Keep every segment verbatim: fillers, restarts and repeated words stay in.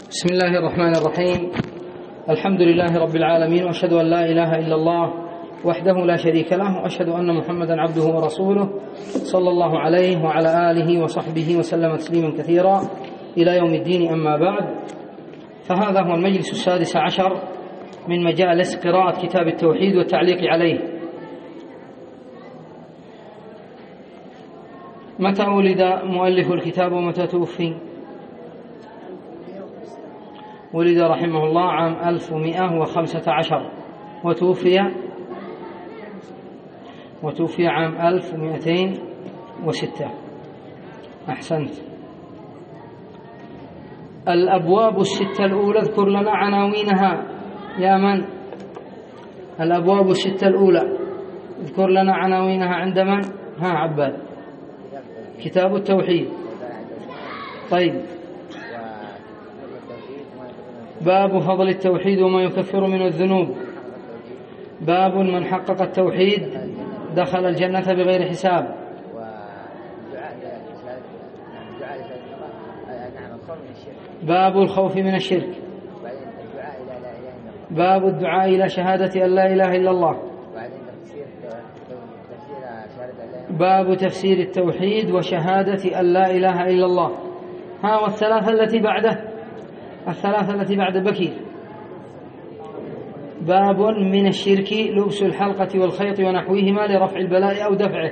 بسم الله الرحمن الرحيم. الحمد لله رب العالمين، وأشهد أن لا إله إلا الله وحده لا شريك له، وأشهد أن محمدا عبده ورسوله صلى الله عليه وعلى آله وصحبه وسلم تسليما كثيرا إلى يوم الدين. أما بعد، فهذا هو المجلس السادس عشر من مجالس قراءة كتاب التوحيد والتعليق عليه. متى ولد مؤلف الكتاب ومتى توفي؟ ولد رحمه الله عام ألف ومئة وخمسة عشر، وتوفي وتوفي عام ألف ومئتين وستة. أحسنت. الأبواب الستة الأولى اذكر لنا عناوينها يا من؟ الأبواب الستة الأولى اذكر لنا عناوينها عند من؟ ها عباد. كتاب التوحيد. طيب، باب فضل التوحيد وما يكفر من الذنوب. باب من حقق التوحيد دخل الجنة بغير حساب. باب الخوف من الشرك. باب الدعاء إلى شهادة أن لا إله إلا الله. باب تفسير التوحيد وشهادة أن لا إله إلا الله. ها، والثلاثة التي بعده، الثلاثة التي بعد بكير. باب من الشرك لبس الحلقة والخيط ونحوهما لرفع البلاء أو دفعه.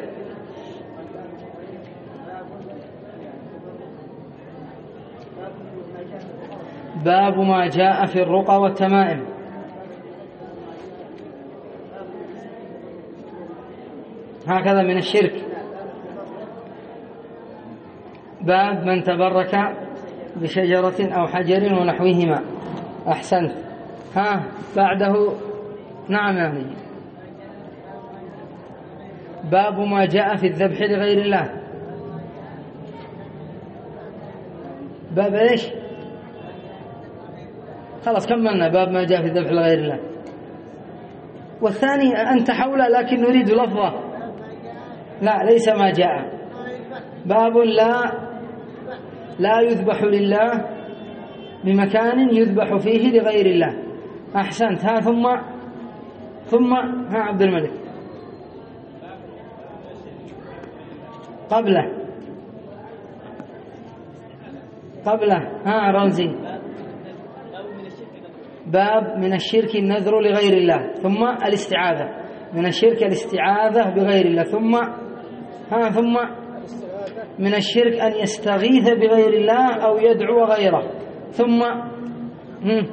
باب ما جاء في الرقى والتمائم. هكذا من الشرك. باب من تبرك بشجرة أو حجر ونحوهما. أحسنت. ها بعده. نعم يا أخي. باب ما جاء في الذبح لغير الله. باب ايش؟ خلاص كملنا باب ما جاء في الذبح لغير الله. والثاني أنت حوله لكن نريد لفظه. لا، ليس ما جاء. باب لا لا يذبح لله بمكان يذبح فيه لغير الله. أحسنت. ها ثم ثم ها عبد الملك. قبله قبله ها رمزي. باب من الشرك النذر لغير الله. ثم الاستعاذة. من الشرك الاستعاذة بغير الله. ثم ها ثم من الشرك أن يستغيث بغير الله أو يدعو غيره. ثم هم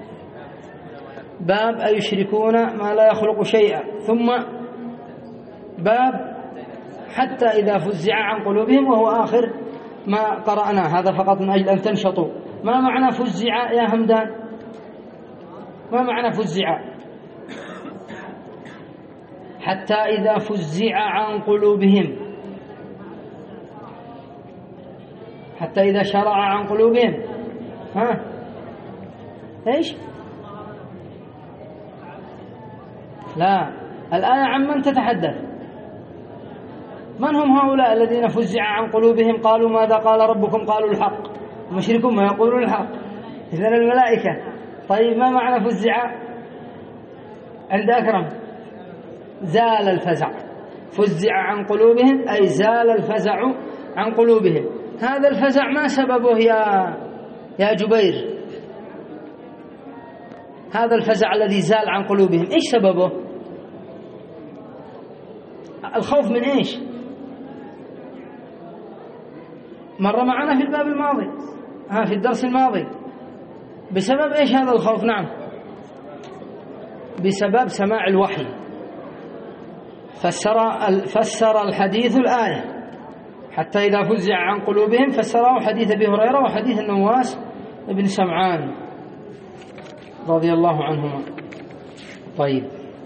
باب أيشركون ما لا يخلق شيئا. ثم باب حتى إذا فزع عن قلوبهم، وهو آخر ما قرأنا. هذا فقط من أجل أن تنشطوا. ما معنى فزع يا همدان؟ ما معنى فزع؟ حتى إذا فزع عن قلوبهم، حتى إذا شرع عن قلوبهم. ها إيش؟ لا، الآية عن من تتحدث؟ من هم هؤلاء الذين فزع عن قلوبهم قالوا ماذا قال ربكم؟ قالوا الحق. المشركون ما يقولون الحق، إذن الملائكة. طيب، ما معنى فزع عند أكرم؟ زال الفزع. فزع عن قلوبهم أي زال الفزع عن قلوبهم. هذا الفزع ما سببه يا يا جبير؟ هذا الفزع الذي زال عن قلوبهم إيش سببه؟ الخوف من إيش؟ مر معنا في الباب الماضي، ها في الدرس الماضي. بسبب إيش هذا الخوف؟ نعم، بسبب سماع الوحي. فسر فسر الحديث الآية حتى إذا فزع عن قلوبهم، فسره حديث أبي هريرة وحديث النواس بن سمعان رضي الله عنهما. طيب،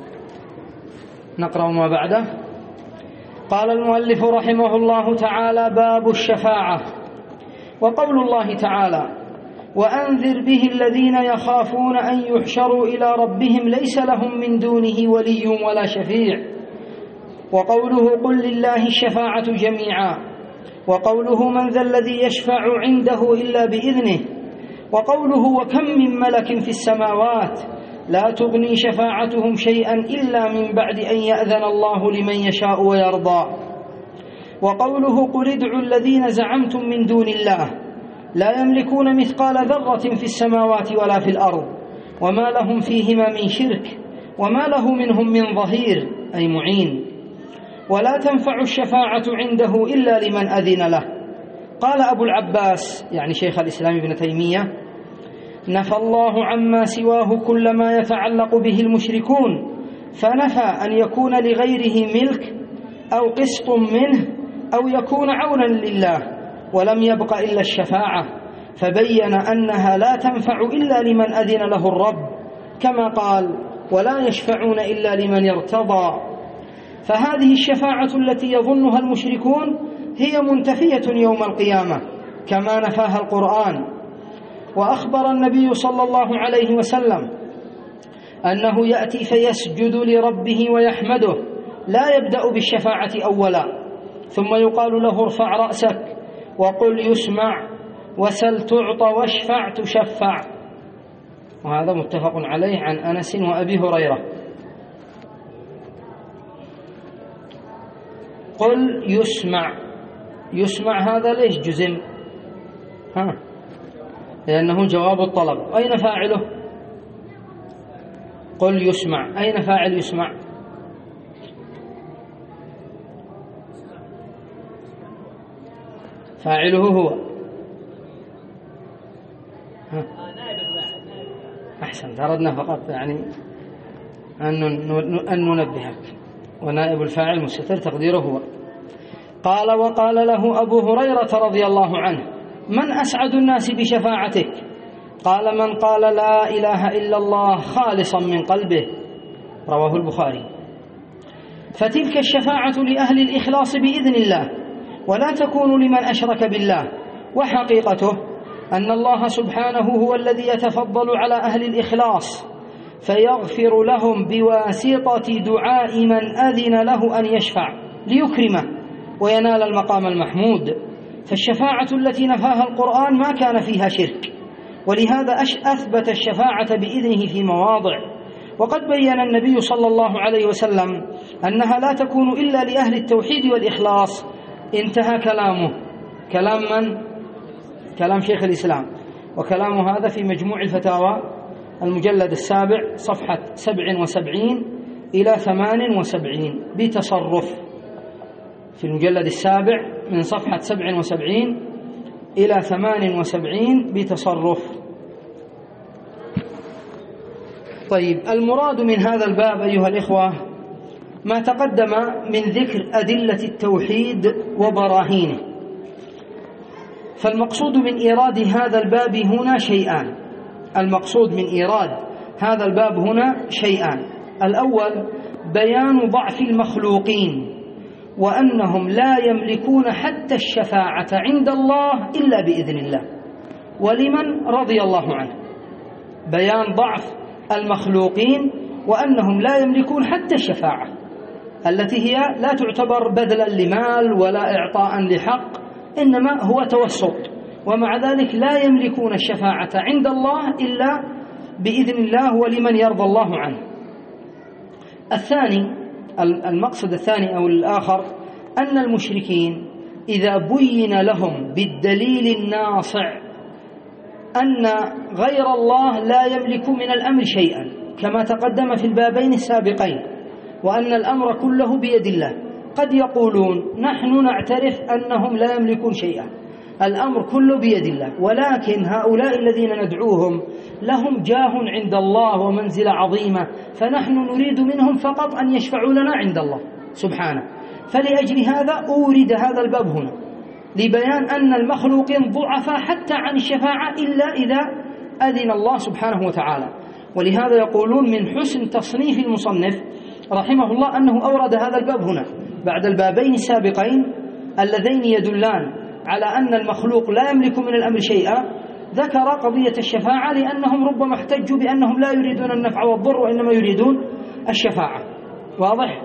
نقرأ ما بعده. قال المؤلف رحمه الله تعالى: باب الشفاعة. وقول الله تعالى: وأنذر به الذين يخافون أن يحشروا إلى ربهم ليس لهم من دونه ولي ولا شفيع. وقوله: قل لله الشفاعة جميعا. وقوله: من ذا الذي يشفع عنده إلا بإذنه. وقوله وكم من ملك في السماوات لا تغني شفاعتهم شيئا إلا من بعد أن يأذن الله لمن يشاء ويرضى. وقوله قل ادعوا الذين زعمتم من دون الله لا يملكون مثقال ذرة في السماوات ولا في الأرض وما لهم فيهما من شرك وما له منهم من ظهير أي معين، ولا تنفع الشفاعة عنده إلا لمن أذن له. قال أبو العباس يعني شيخ الإسلام ابن تيمية نفى الله عما سواه كل ما يتعلق به المشركون، فنفى أن يكون لغيره ملك أو قسط منه أو يكون عونا لله، ولم يبق إلا الشفاعة، فبين أنها لا تنفع إلا لمن أذن له الرب، كما قال ولا يشفعون إلا لمن ارتضى. فهذه الشفاعة التي يظنها المشركون هي منتفية يوم القيامة كما نفاها القرآن. وأخبر النبي صلى الله عليه وسلم أنه يأتي فيسجد لربه ويحمده، لا يبدأ بالشفاعة أولا، ثم يقال له ارفع رأسك وقل يسمع وسل تعطى واشفع تشفع. وهذا متفق عليه عن أنس وأبي هريرة. قل يسمع، يسمع هذا ليش جزم؟ ها لأنه جواب الطلب. أين فاعله؟ قل يسمع، أين فاعل يسمع؟ فاعله هو ها. أحسن، أردنا فقط يعني أن ننبهك، ونائب الفاعل مستتر تقديره هو. قال وقال له أبو هريرة رضي الله عنه من أسعد الناس بشفاعتك؟ قال من قال لا إله إلا الله خالصا من قلبه، رواه البخاري. فتلك الشفاعة لأهل الإخلاص بإذن الله، ولا تكون لمن أشرك بالله. وحقيقته أن الله سبحانه هو الذي يتفضل على أهل الإخلاص فيغفر لهم بواسطة دعاء من أذن له أن يشفع ليكرمه وينال المقام المحمود. فالشفاعة التي نفاها القرآن ما كان فيها شرك، ولهذا أثبت الشفاعة بإذنه في مواضع. وقد بين النبي صلى الله عليه وسلم أنها لا تكون إلا لأهل التوحيد والإخلاص. انتهى كلامه. كلام من؟ كلام شيخ الإسلام، وكلام هذا في مجموع الفتاوى المجلد السابع صفحة سبع وسبعين إلى ثمان وسبعين بتصرف. في المجلد السابع من صفحة سبع وسبعين إلى ثمان وسبعين بتصرف. طيب، المراد من هذا الباب أيها الإخوة ما تقدم من ذكر أدلة التوحيد وبراهينه. فالمقصود من إيراد هذا الباب هنا شيئان. المقصود من إيراد هذا الباب هنا شيئان. الأول بيان ضعف المخلوقين وأنهم لا يملكون حتى الشفاعة عند الله إلا بإذن الله ولمن رضي الله عنه. بيان ضعف المخلوقين وأنهم لا يملكون حتى الشفاعة التي هي لا تعتبر بذلا لمال ولا إعطاء لحق، إنما هو توسط، ومع ذلك لا يملكون الشفاعة عند الله إلا بإذن الله ولمن يرضى الله عنه. الثاني، المقصد الثاني أو الآخر، أن المشركين إذا بين لهم بالدليل الناصع أن غير الله لا يملك من الأمر شيئا كما تقدم في البابين السابقين، وأن الأمر كله بيد الله، قد يقولون نحن نعترف أنهم لا يملكون شيئا، الأمر كله بيد الله، ولكن هؤلاء الذين ندعوهم لهم جاه عند الله ومنزلة عظيمة، فنحن نريد منهم فقط أن يشفعوا لنا عند الله سبحانه. فلأجل هذا أورد هذا الباب هنا لبيان أن المخلوقين ضعفاء حتى عن الشفاعة إلا إذا أذن الله سبحانه وتعالى. ولهذا يقولون من حسن تصنيف المصنف رحمه الله أنه أورد هذا الباب هنا بعد البابين السابقين اللذين يدلان على أن المخلوق لا يملك من الأمر شيئا. ذكر قضية الشفاعة لأنهم ربما احتجوا بأنهم لا يريدون النفع والضر وإنما يريدون الشفاعة. واضح؟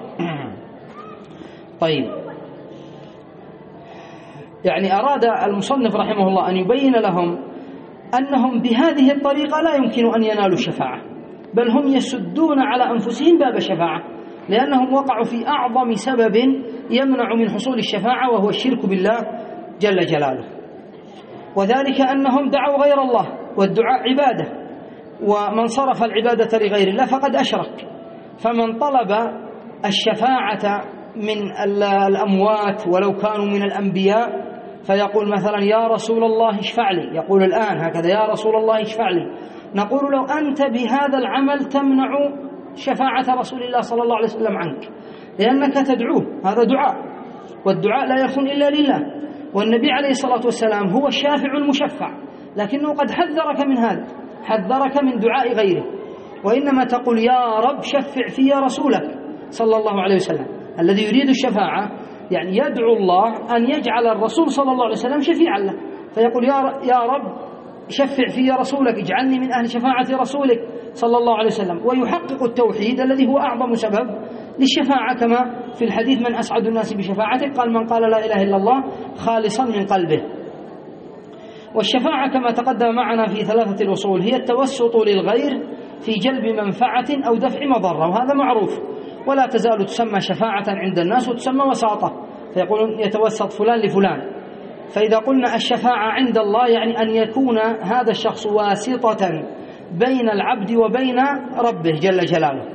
طيب، يعني أراد المصنف رحمه الله أن يبين لهم أنهم بهذه الطريقة لا يمكن أن ينالوا الشفاعة، بل هم يسدون على أنفسهم باب الشفاعة، لأنهم وقعوا في أعظم سبب يمنع من حصول الشفاعة، وهو الشرك بالله جل جلاله. وذلك أنهم دعوا غير الله، والدعاء عبادة، ومن صرف العبادة لغير الله فقد أشرك. فمن طلب الشفاعة من الأموات ولو كانوا من الأنبياء، فيقول مثلا يا رسول الله اشفع لي، يقول الآن هكذا يا رسول الله اشفع لي، نقول له أنت بهذا العمل تمنع شفاعة رسول الله صلى الله عليه وسلم عنك، لأنك تدعوه، هذا دعاء، والدعاء لا يكون إلا لله، والنبي عليه الصلاة والسلام هو الشافع المشفع، لكنه قد حذرك من هذا، حذرك من دعاء غيره، وإنما تقول يا رب شفع في رسولك صلى الله عليه وسلم. الذي يريد الشفاعة يعني يدعو الله أن يجعل الرسول صلى الله عليه وسلم شفيعا له، فيقول يا رب شفع في رسولك، اجعلني من أهل شفاعة رسولك صلى الله عليه وسلم، ويحقق التوحيد الذي هو أعظم سبب للشفاعة، كما في الحديث من أسعد الناس بشفاعته، قال من قال لا إله إلا الله خالصا من قلبه. والشفاعة كما تقدم معنا في ثلاثة الأصول هي التوسط للغير في جلب منفعة أو دفع مضرة، وهذا معروف، ولا تزال تسمى شفاعة عند الناس وتسمى وساطة، فيقولون يتوسط فلان لفلان. فإذا قلنا الشفاعة عند الله يعني أن يكون هذا الشخص واسطة بين العبد وبين ربه جل جلاله.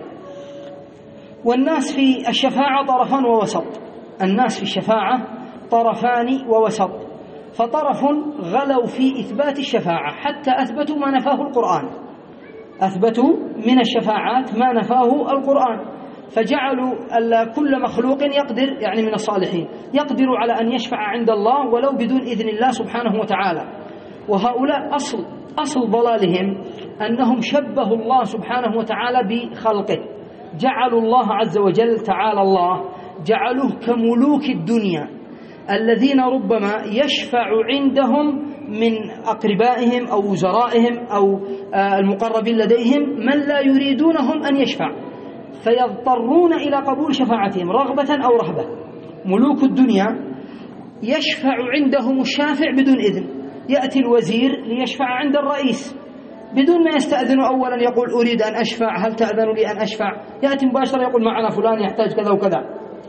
والناس في الشفاعة طرفان ووسط، الناس في الشفاعة طرفان ووسط، فطرف غلوا في إثبات الشفاعة حتى أثبتوا ما نفاه القرآن، أثبتوا من الشفاعات ما نفاه القرآن، فجعلوا كل مخلوق يقدر يعني من الصالحين يقدر على أن يشفع عند الله ولو بدون إذن الله سبحانه وتعالى. وهؤلاء أصل أصل ضلالهم أنهم شبهوا الله سبحانه وتعالى بخلقه، جعلوا الله عز وجل تعالى الله جعلوه كملوك الدنيا الذين ربما يشفع عندهم من أقربائهم أو وزرائهم أو المقربين لديهم من لا يريدونهم أن يشفع، فيضطرون إلى قبول شفاعتهم رغبة أو رهبة. ملوك الدنيا يشفع عندهم الشافع بدون إذن، يأتي الوزير ليشفع عند الرئيس بدون ما يستأذن أولا، يقول أريد أن أشفع، هل تأذن لي أن أشفع؟ يأتي مباشرة يقول معنا فلان يحتاج كذا وكذا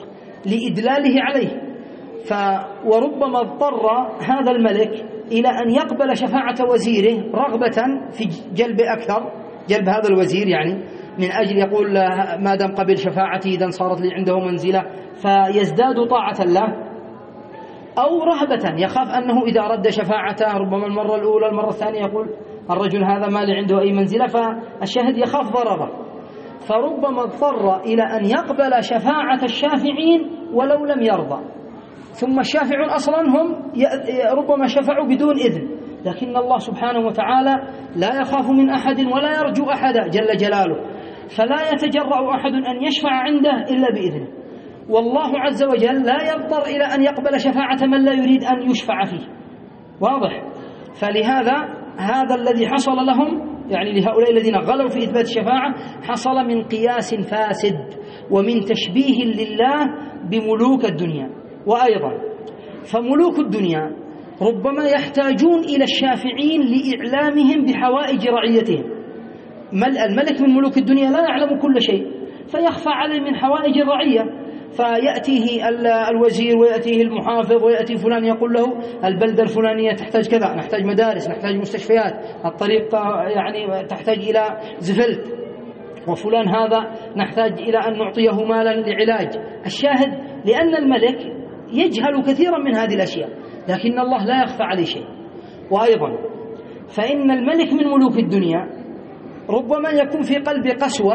لإدلاله عليه. ف وربما اضطر هذا الملك إلى أن يقبل شفاعة وزيره رغبة في جلب أكثر، جلب هذا الوزير يعني من أجل يقول ما دام قبل شفاعتي إذن صارت لي عنده منزلة، فيزداد طاعة له، أو رهبة يخاف أنه إذا رد شفاعته ربما المرة الأولى المرة الثانية يقول الرجل هذا ما لي عنده أي منزلة، فالشاهد يخاف ضرره، فربما اضطر إلى أن يقبل شفاعة الشافعين ولو لم يرضى. ثم الشافعون أصلا هم ربما شفعوا بدون إذن، لكن الله سبحانه وتعالى لا يخاف من أحد ولا يرجو أحد جل جلاله، فلا يتجرأ أحد أن يشفع عنده إلا بإذنه، والله عز وجل لا يضطر إلى أن يقبل شفاعة من لا يريد أن يشفع فيه، واضح؟ فلهذا هذا الذي حصل لهم يعني لهؤلاء الذين غلوا في إثبات الشفاعة حصل من قياس فاسد ومن تشبيه لله بملوك الدنيا. وأيضا فملوك الدنيا ربما يحتاجون إلى الشافعين لإعلامهم بحوائج رعيتهم. الملك من ملوك الدنيا لا يعلم كل شيء، فيخفى عليه من حوائج الرعية، فيأتيه الوزير ويأتيه المحافظ ويأتي فلان يقول له البلدة الفلانية تحتاج كذا، نحتاج مدارس، نحتاج مستشفيات، الطريق يعني تحتاج إلى زفلت، وفلان هذا نحتاج إلى أن نعطيه مالا لعلاج. الشاهد لأن الملك يجهل كثيرا من هذه الأشياء، لكن الله لا يخفى عليه شيء. وأيضا فإن الملك من ملوك الدنيا ربما يكون في قلب قسوة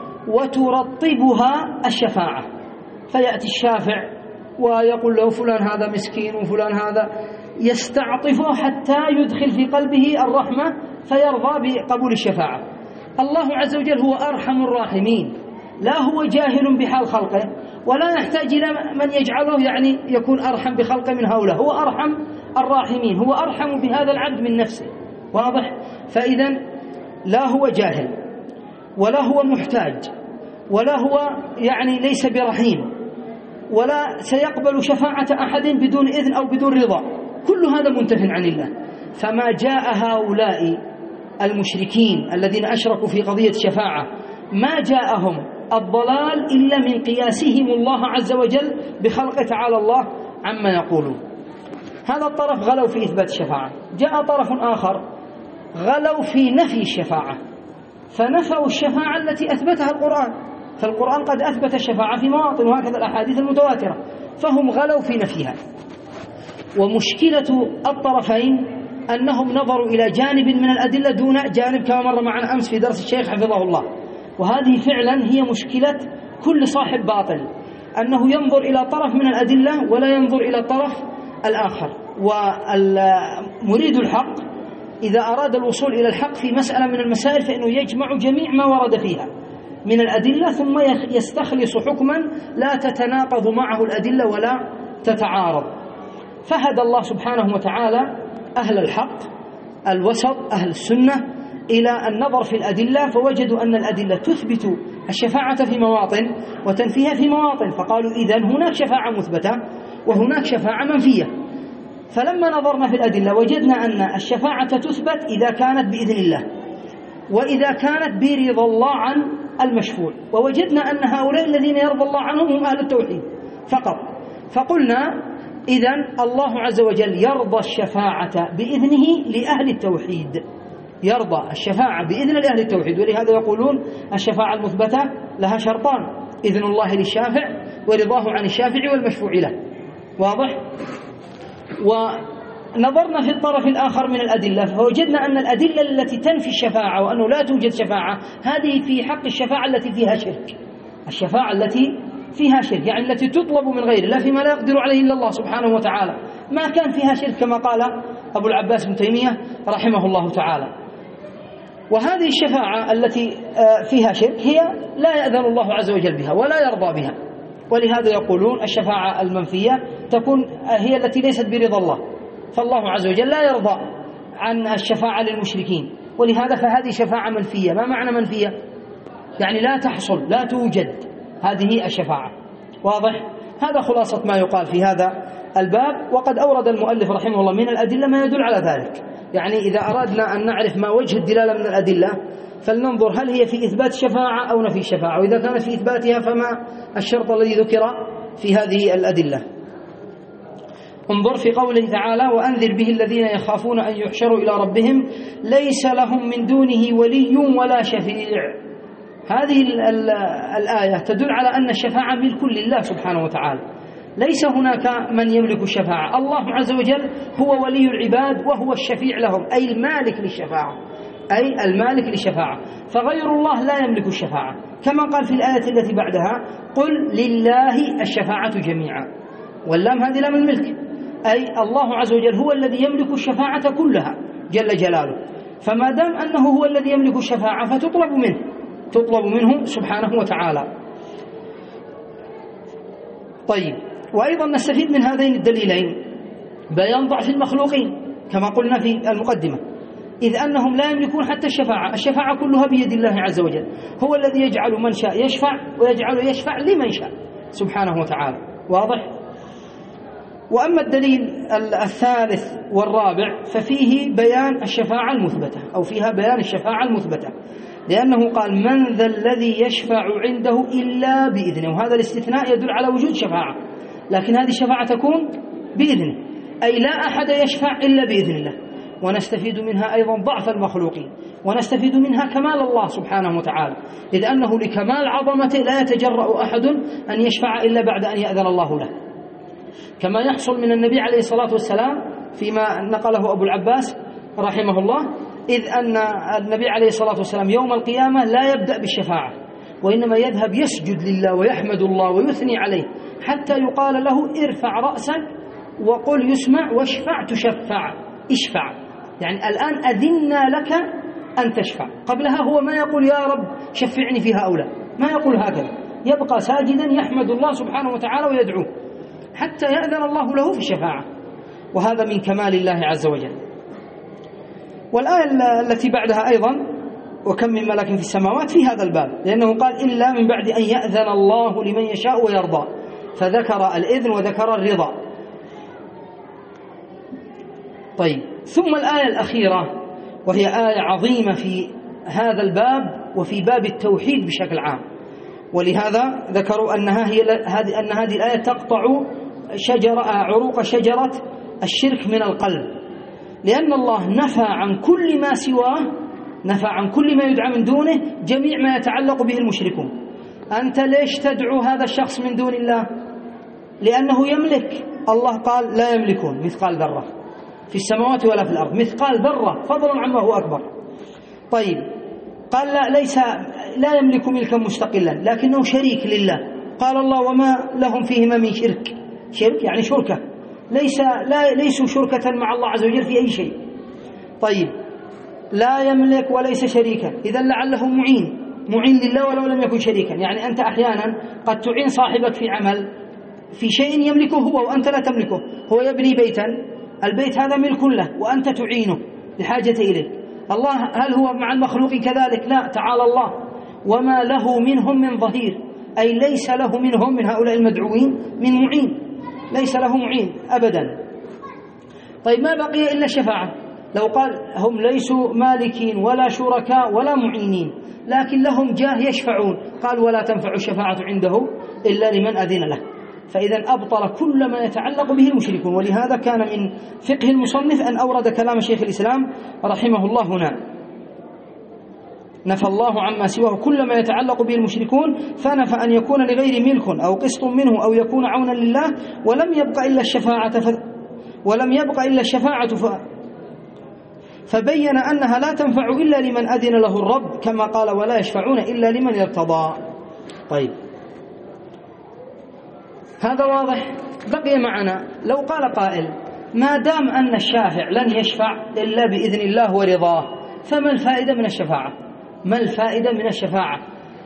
وترطبها الشفاعة، فيأتي الشافع ويقول له فلان هذا مسكين وفلان هذا، يستعطفه حتى يدخل في قلبه الرحمة فيرضى بقبول الشفاعة. الله عز وجل هو أرحم الراحمين، لا هو جاهل بحال خلقه ولا يحتاج إلى من يجعله يعني يكون أرحم بخلقه من هؤلاء، هو أرحم الراحمين، هو أرحم بهذا العبد من نفسه، واضح؟ فإذا لا هو جاهل ولا هو محتاج ولا هو يعني ليس برحيم ولا سيقبل شفاعة أحد بدون إذن أو بدون رضا، كل هذا منتف عن الله. فما جاء هؤلاء المشركين الذين أشركوا في قضية الشفاعة ما جاءهم الضلال إلا من قياسهم الله عز وجل بخلق تعالى الله عما يقولون. هذا الطرف غلوا في إثبات الشفاعة. جاء طرف آخر غلوا في نفي الشفاعة، فنفوا الشفاعة التي أثبتها القرآن، فالقرآن قد أثبت الشفاعة في مواطن، وهكذا الأحاديث المتواترة، فهم غلوا في نفيها. ومشكلة الطرفين أنهم نظروا إلى جانب من الأدلة دون جانب، كما مر معنا أمس في درس الشيخ حفظه الله. وهذه فعلا هي مشكلة كل صاحب باطل، أنه ينظر إلى طرف من الأدلة ولا ينظر إلى الطرف الآخر. ومريد الحق إذا أراد الوصول إلى الحق في مسألة من المسائل فإنه يجمع جميع ما ورد فيها من الأدلة، ثم يستخلص حكما لا تتناقض معه الأدلة ولا تتعارض. فهدى الله سبحانه وتعالى أهل الحق الوسط أهل السنة إلى النظر في الأدلة، فوجدوا أن الأدلة تثبت الشفاعة في مواطن وتنفيها في مواطن، فقالوا إذن هناك شفاعة مثبتة وهناك شفاعة منفية. فلما نظرنا في الأدلة وجدنا أن الشفاعة تثبت إذا كانت بإذن الله، وإذا كانت برضا الله عن المشفوع، ووجدنا أن هؤلاء الذين يرضى الله عنهم هم أهل التوحيد فقط. فقلنا إذن الله عز وجل يرضى الشفاعة بإذنه لأهل التوحيد، يرضى الشفاعة بإذن لأهل التوحيد. ولهذا يقولون الشفاعة المثبتة لها شرطان: إذن الله للشافع ورضاه عن الشافع والمشفوع له. واضح؟ ونظرنا في الطرف الآخر من الأدلة فوجدنا أن الأدلة التي تنفي الشفاعة وأنه لا توجد شفاعة هذه في حق الشفاعة التي فيها شرك، الشفاعة التي فيها شرك يعني التي تطلب من غير الله فيما لا يقدر عليه إلا الله سبحانه وتعالى، ما كان فيها شرك كما قال أبو العباس بن تيمية رحمه الله تعالى. وهذه الشفاعة التي فيها شرك هي لا يأذن الله عز وجل بها ولا يرضى بها، ولهذا يقولون الشفاعة المنفية تكون هي التي ليست برضا الله، فالله عز وجل لا يرضى عن الشفاعة للمشركين، ولهذا فهذه شفاعة منفية. ما معنى منفية؟ يعني لا تحصل لا توجد هذه الشفاعة. واضح؟ هذا خلاصة ما يقال في هذا الباب. وقد أورد المؤلف رحمه الله من الأدلة ما يدل على ذلك. يعني إذا أردنا أن نعرف ما وجه الدلالة من الأدلة فلننظر هل هي في إثبات الشفاعة أو نفي الشفاعة، وإذا كانت في إثباتها فما الشرط الذي ذكر في هذه الأدلة. انظر في قوله تعالى: وأنذر به الذين يخافون أن يحشروا إلى ربهم ليس لهم من دونه ولي ولا شفيع. هذه الآية تدل على أن الشفاعة ملك لله سبحانه وتعالى، ليس هناك من يملك الشفاعة، الله عز وجل هو ولي العباد وهو الشفيع لهم، أي المالك للشفاعة، أي المالك للشفاعة، فغير الله لا يملك الشفاعة، كما قال في الآية التي بعدها: قل لله الشفاعة جميعا، واللام هذه لام الملك، أي الله عز وجل هو الذي يملك الشفاعة كلها جل جلاله، فما دام أنه هو الذي يملك الشفاعة فتطلب منه تطلب منه سبحانه وتعالى. طيب، وأيضا نستفيد من هذين الدليلين بيان ضعف المخلوقين كما قلنا في المقدمة، إذ أنهم لا يملكون حتى الشفاعة، الشفاعة كلها بيد الله عز وجل، هو الذي يجعل من شاء يشفع ويجعل يشفع لمن شاء سبحانه وتعالى. واضح؟ وأما الدليل الثالث والرابع ففيه بيان الشفاعة المثبتة، أو فيها بيان الشفاعة المثبتة، لأنه قال: من ذا الذي يشفع عنده إلا بإذنه، وهذا الاستثناء يدل على وجود شفاعة، لكن هذه الشفاعة تكون بإذنه، أي لا أحد يشفع إلا بإذن الله. ونستفيد منها أيضا ضعف المخلوقين، ونستفيد منها كمال الله سبحانه وتعالى، إذ أنه لكمال عظمته لا يتجرأ أحد أن يشفع إلا بعد أن يأذن الله له، كما يحصل من النبي عليه الصلاة والسلام فيما نقله أبو العباس رحمه الله، إذ أن النبي عليه الصلاة والسلام يوم القيامة لا يبدأ بالشفاعة، وإنما يذهب يسجد لله ويحمد الله ويثني عليه حتى يقال له: ارفع رأسك وقل يسمع واشفع تشفع، اشفع، يعني الآن أذنا لك أن تشفع. قبلها هو ما يقول يا رب شفعني في هؤلاء، ما يقول هكذا، يبقى ساجدا يحمد الله سبحانه وتعالى ويدعوه حتى يأذن الله له في الشفاعة، وهذا من كمال الله عز وجل. والآية التي بعدها أيضا: وكم من ملك في السماوات، في هذا الباب، لأنه قال: إلا من بعد أن يأذن الله لمن يشاء ويرضى، فذكر الإذن وذكر الرضا. طيب، ثم الآية الأخيرة وهي آية عظيمة في هذا الباب وفي باب التوحيد بشكل عام، ولهذا ذكروا أنها هي أن هذه الآية تقطع شجرة عروق شجرة الشرك من القلب، لأن الله نفى عن كل ما سواه، نفى عن كل ما يدعى من دونه جميع ما يتعلق به المشركون. أنت ليش تدعو هذا الشخص من دون الله؟ لأنه يملك. الله قال لا يملكون مثقال ذرة في السماوات ولا في الأرض، مثقال ذرة فضلا عما هو أكبر. طيب قال لا ليس لا يملك ملكا مستقلا لكنه شريك لله. قال الله وما لهم فيهما من شرك، شرك يعني شركة، ليس لا ليسوا شركة مع الله عز وجل في أي شيء. طيب لا يملك وليس شريكا، إذا لعله معين، معين لله ولو لم يكن شريكا. يعني أنت أحيانا قد تعين صاحبك في عمل في شيء يملكه هو وأنت لا تملكه. هو يبني بيتا، البيت هذا ملك له وأنت تعينه بحاجة إليه. الله هل هو مع المخلوق كذلك؟ لا، تعالى الله. وما له منهم من ظهير، أي ليس له منهم من هؤلاء المدعوين من معين، ليس له معين أبدا. طيب ما بقي إلا الشفاعة. لو قال هم ليسوا مالكين ولا شركاء ولا معينين لكن لهم جاه يشفعون، قال ولا تنفع الشفاعة عنده إلا لمن أذن له. فإذا أبطل كل ما يتعلق به المشركون. ولهذا كان من فقه المصنف أن أورد كلام شيخ الإسلام رحمه الله هنا: نفى الله عما سواه كل ما يتعلق به المشركون، فنفى أن يكون لغير ملك أو قسط منه أو يكون عونا لله، ولم يبق إلا الشفاعة ف... ولم يبق إلا الشفاعة ف... فبين أنها لا تنفع إلا لمن أذن له الرب، كما قال ولا يشفعون إلا لمن ارتضى. طيب هذا واضح. بقي معنا لو قال قائل ما دام أن الشافع لن يشفع إلا بإذن الله ورضاه، فما الفائدة من الشفاعة؟ ما الفائدة من الشفاعة؟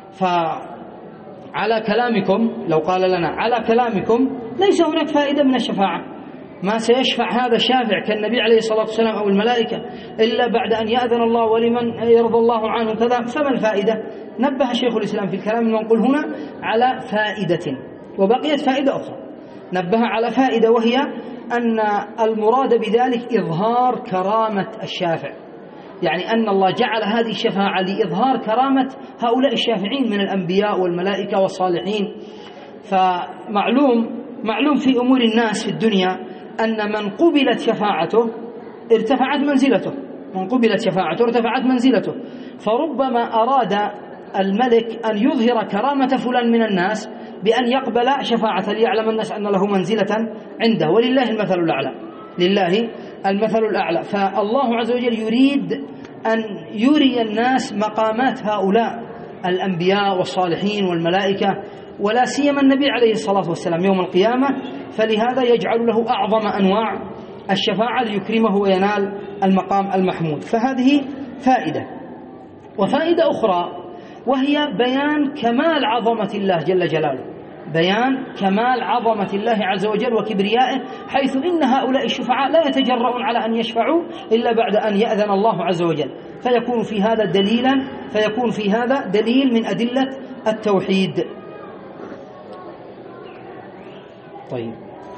فعلى كلامكم لو قال لنا على كلامكم ليس هناك فائدة من الشفاعة، ما سيشفع هذا الشافع كالنبي عليه الصلاة والسلام أو الملائكة إلا بعد أن يأذن الله ولمن يرضى الله عنه كذا، فما الفائدة؟ نبه شيخ الإسلام في الكلام المنقول هنا على فائدة، وبقيت فائدة أخرى. نبه على فائدة وهي أن المراد بذلك إظهار كرامة الشافع، يعني أن الله جعل هذه الشفاعة لإظهار كرامة هؤلاء الشافعين من الأنبياء والملائكة والصالحين. فمعلوم معلوم في أمور الناس في الدنيا أن من قبلت شفاعته ارتفعت منزلته، من قبلت شفاعته ارتفعت منزلته. فربما أراد الملك أن يظهر كرامة فلان من الناس بأن يقبل شفاعة ليعلم الناس أن له منزلة عنده، ولله المثل الأعلى، لله المثل الأعلى. فالله عز وجل يريد أن يري الناس مقامات هؤلاء الأنبياء والصالحين والملائكة، ولا سيما النبي عليه الصلاة والسلام يوم القيامة، فلهذا يجعل له أعظم أنواع الشفاعة ليكرمه وينال المقام المحمود. فهذه فائدة. وفائدة أخرى وهي بيان كمال عظمة الله جل جلاله، بيان كمال عظمة الله عز وجل وكبريائه، حيث إن هؤلاء الشفعاء لا يتجرؤون على أن يشفعوا إلا بعد أن يأذن الله عز وجل، فيكون في هذا دليلا فيكون في هذا دليل من أدلة التوحيد. طيب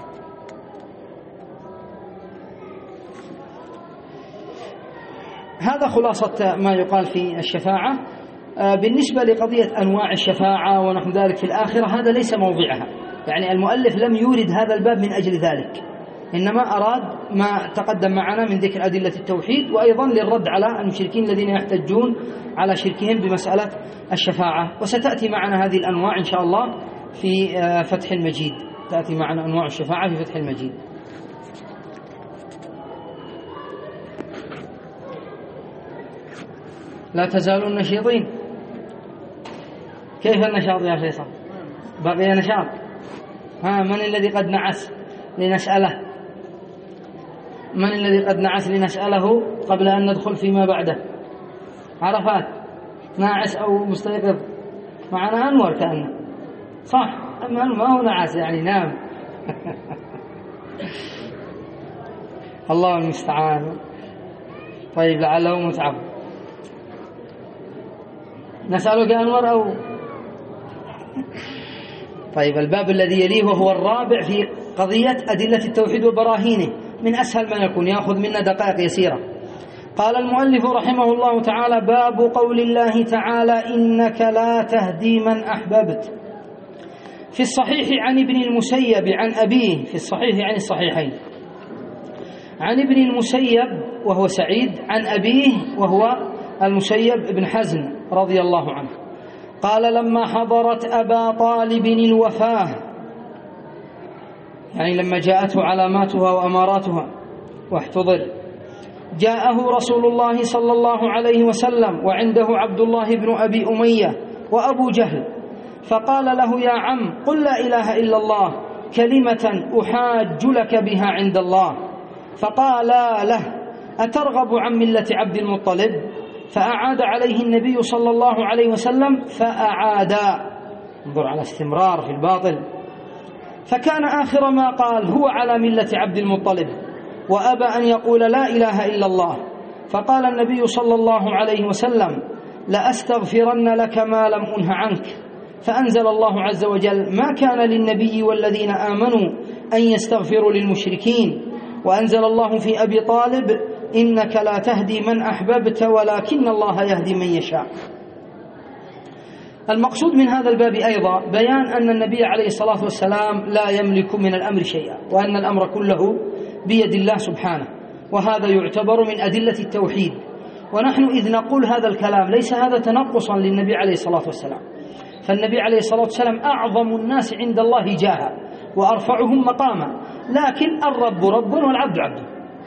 هذا خلاصة ما يقال في الشفاعة. بالنسبة لقضية أنواع الشفاعة ونحن ذلك في الآخرة هذا ليس موضعها، يعني المؤلف لم يورد هذا الباب من أجل ذلك، إنما أراد ما تقدم معنا من ذكر أدلة التوحيد، وأيضا للرد على المشركين الذين يحتجون على شركهم بمسألة الشفاعة. وستأتي معنا هذه الأنواع إن شاء الله في فتح المجيد، تأتي معنا أنواع الشفاعة في فتح المجيد. لا تزالون نشيطين. كيف النشاط يا فيصل؟ بقي نشاط. ها من الذي قد نعس لنسأله؟ من الذي قد نعس لنسأله قبل أن ندخل فيما بعده؟ عرفات ناعس أو مستيقظ؟ معنا أنور كأنه صح، أما ما هو نعس يعني نام. الله المستعان. طيب لعله متعب. نسألك أنور أو طيب الباب الذي يليه وهو الرابع في قضية أدلة التوحيد وبراهينه، من أسهل ما يكون، يأخذ منا دقائق يسيرة. قال المؤلف رحمه الله تعالى: باب قول الله تعالى: إنك لا تهدي من أحببت. في الصحيح عن ابن المسيب عن أبيه، في الصحيح عن الصحيحين، عن ابن المسيب وهو سعيد عن أبيه وهو المسيب بن حزن رضي الله عنه قال: لما حضرت أبا طالب الوفاة، يعني لما جاءته علاماتها وأماراتها واحتضر، جاءه رسول الله صلى الله عليه وسلم وعنده عبد الله بن أبي أمية وأبو جهل، فقال له: يا عم، قل لا إله إلا الله كلمة أحاج لك بها عند الله. فقال له: أترغب عن ملة عبد المطلب؟ فأعاد عليه النبي صلى الله عليه وسلم فأعاد، انظر على استمرار في الباطل. فكان آخر ما قال: هو على ملة عبد المطلب، وأبى أن يقول لا إله إلا الله. فقال النبي صلى الله عليه وسلم: لأستغفرن لك ما لم أنه عنك. فأنزل الله عز وجل: ما كان للنبي والذين آمنوا أن يستغفروا للمشركين. وأنزل الله في أبي طالب: إنك لا تهدي من أحببت ولكن الله يهدي من يشاء. المقصود من هذا الباب أيضا بيان أن النبي عليه الصلاة والسلام لا يملك من الأمر شيئا، وأن الأمر كله بيد الله سبحانه، وهذا يعتبر من أدلة التوحيد. ونحن إذ نقول هذا الكلام ليس هذا تنقصا للنبي عليه الصلاة والسلام، فالنبي عليه الصلاة والسلام أعظم الناس عند الله جاها وأرفعهم مقاما، لكن الرب رب والعبد عبد،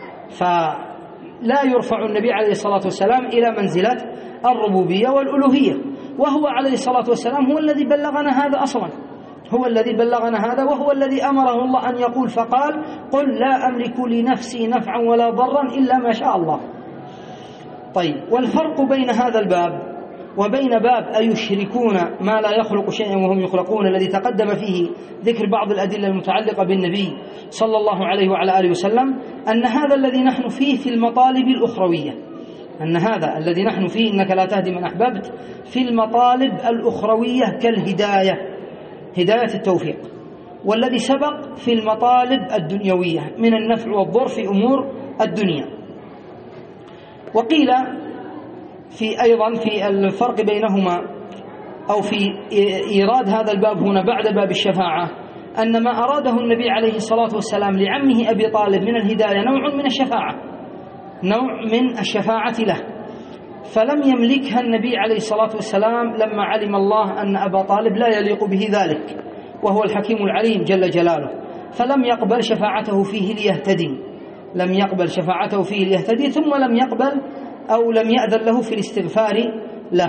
فلا يرفع النبي عليه الصلاة والسلام إلى منزلة الربوبية والألوهية، وهو عليه الصلاة والسلام هو الذي بلغنا هذا أصلا، هو الذي بلغنا هذا، وهو الذي أمره الله أن يقول فقال: قل لا أملك لنفسي نفعا ولا ضرا إلا ما شاء الله. طيب، والفرق بين هذا الباب وبين باب أيشركون ما لا يخلق شيئا وهم يخلقون الذي تقدم فيه ذكر بعض الأدلة المتعلقة بالنبي صلى الله عليه وعلى آله وسلم، أن هذا الذي نحن فيه في المطالب الأخروية، أن هذا الذي نحن فيه إنك لا تهدي من أحببت في المطالب الأخروية كالهداية، هداية التوفيق، والذي سبق في المطالب الدنيوية من النفع والضر في أمور الدنيا. وقيل في أيضا في الفرق بينهما أو في إيراد هذا الباب هنا بعد باب الشفاعة أن ما أراده النبي عليه الصلاة والسلام لعمه أبي طالب من الهداية نوع من الشفاعة، نوع من الشفاعة له، فلم يملكها النبي عليه الصلاة والسلام لما علم الله أن أبا طالب لا يليق به ذلك، وهو الحكيم العليم جل جلاله، فلم يقبل شفاعته فيه ليهتدي، لم يقبل شفاعته فيه ليهتدي، ثم لم يقبل أو لم يأذن له في الاستغفار له.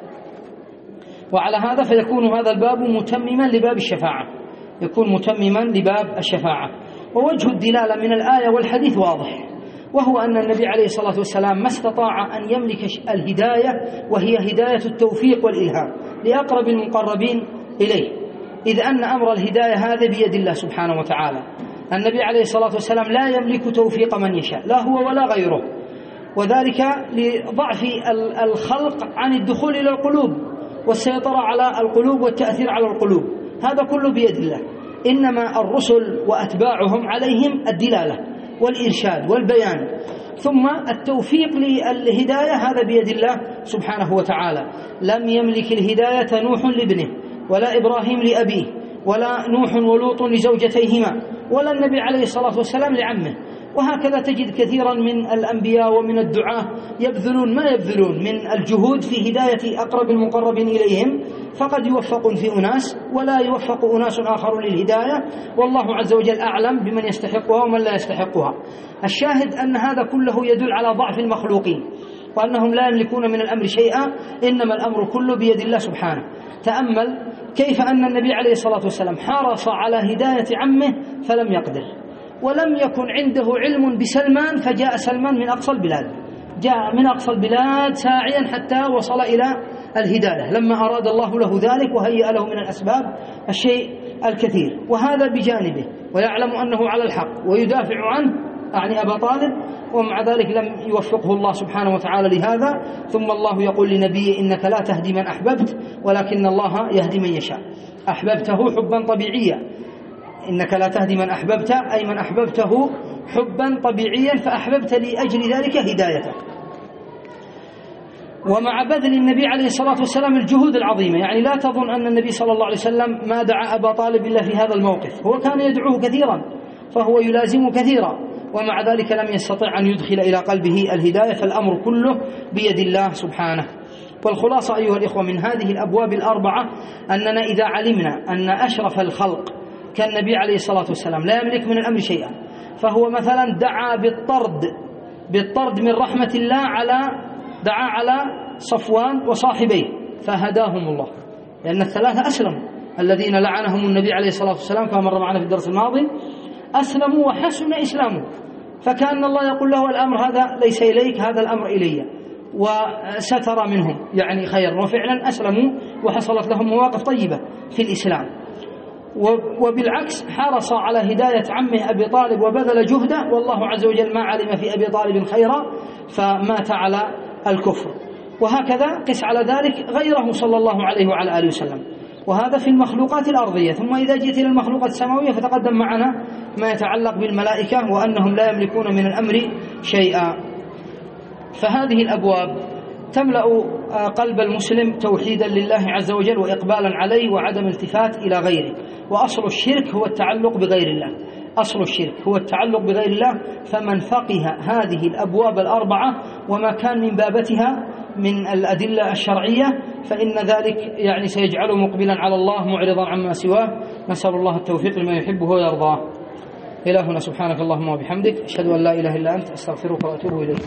وعلى هذا فيكون هذا الباب متمما لباب الشفاعة، يكون متمما لباب الشفاعة. ووجه الدلالة من الآية والحديث واضح، وهو أن النبي عليه الصلاة والسلام ما استطاع أن يملك الهداية، وهي هداية التوفيق والإلهام لأقرب المقربين إليه، إذ أن أمر الهداية هذا بيد الله سبحانه وتعالى. النبي عليه الصلاة والسلام لا يملك توفيق من يشاء، لا هو ولا غيره، وذلك لضعف الخلق عن الدخول إلى القلوب والسيطرة على القلوب والتأثير على القلوب، هذا كله بيد الله. إنما الرسل وأتباعهم عليهم الدلالة والإرشاد والبيان، ثم التوفيق للهداية هذا بيد الله سبحانه وتعالى. لم يملك الهداية نوح لابنه، ولا إبراهيم لأبيه، ولا نوح ولوط لزوجتيهما، ولا النبي عليه الصلاة والسلام لعمه. وهكذا تجد كثيرا من الأنبياء ومن الدعاة يبذلون ما يبذلون من الجهود في هداية أقرب المقربين إليهم، فقد يوفق في أناس ولا يوفق أناس آخر للهداية، والله عز وجل أعلم بمن يستحقها ومن لا يستحقها. الشاهد أن هذا كله يدل على ضعف المخلوقين، وأنهم لا يملكون من الأمر شيئا، إنما الأمر كله بيد الله سبحانه. تأمل كيف أن النبي عليه الصلاة والسلام حرص على هداية عمه فلم يقدر، ولم يكن عنده علم بسلمان، فجاء سلمان من أقصى البلاد، جاء من أقصى البلاد ساعيا حتى وصل إلى الهداية لما أراد الله له ذلك، وهيأ له من الأسباب الشيء الكثير، وهذا بجانبه، ويعلم أنه على الحق ويدافع عنه، يعني أبا طالب، ومع ذلك لم يوفقه الله سبحانه وتعالى لهذا. ثم الله يقول لنبيه: إنك لا تهدي من أحببت ولكن الله يهدي من يشاء. أحببته حبا طبيعيا، إنك لا تهدي من أحببت أي من أحببته حبا طبيعيا فأحببت لأجل ذلك هدايتك. ومع بذل النبي عليه الصلاة والسلام الجهود العظيمة، يعني لا تظن أن النبي صلى الله عليه وسلم ما دعا أبا طالب إلا في هذا الموقف، هو كان يدعوه كثيرا فهو يلازمه كثيرا، ومع ذلك لم يستطع أن يدخل إلى قلبه الهداية، فالأمر كله بيد الله سبحانه. والخلاصة أيها الإخوة من هذه الأبواب الأربعة أننا إذا علمنا أن أشرف الخلق كالنبي عليه الصلاة والسلام لا يملك من الأمر شيئا، فهو مثلا دعا بالطرد بالطرد من رحمة الله على دعا على صفوان وصاحبيه فهداهم الله، لأن الثلاثة أسلموا الذين لعنهم النبي عليه الصلاة والسلام كما مر معنا في الدرس الماضي، أسلموا وحسن إسلامهم، فكأن الله يقول له الأمر هذا ليس إليك، هذا الأمر إلي، وسترى منهم يعني خير، وفعلا أسلموا وحصلت لهم مواقف طيبة في الإسلام. وبالعكس حرص على هداية عمه أبي طالب وبذل جهده، والله عز وجل ما علم في أبي طالب خيرا فمات على الكفر. وهكذا قس على ذلك غيره صلى الله عليه وعلى آله وسلم، وهذا في المخلوقات الأرضية. ثم إذا جئت إلى المخلوقات السماوية فتقدم معنا ما يتعلق بالملائكة وأنهم لا يملكون من الأمر شيئا. فهذه الأبواب تملأ قلب المسلم توحيدا لله عز وجل وإقبالا عليه وعدم التفات إلى غيره. وأصل الشرك هو التعلق بغير الله، أصل الشرك هو التعلق بغير الله. فمن فقه هذه الأبواب الأربعة وما كان من بابتها من الأدلة الشرعية فإن ذلك يعني سيجعله مقبلا على الله معرضا عما سواه. نسأل الله التوفيق لما يحبه ويرضاه. إلهنا سبحانك اللهم وبحمدك، أشهد أن لا إله إلا أنت، أستغفرك وأتوب إليك.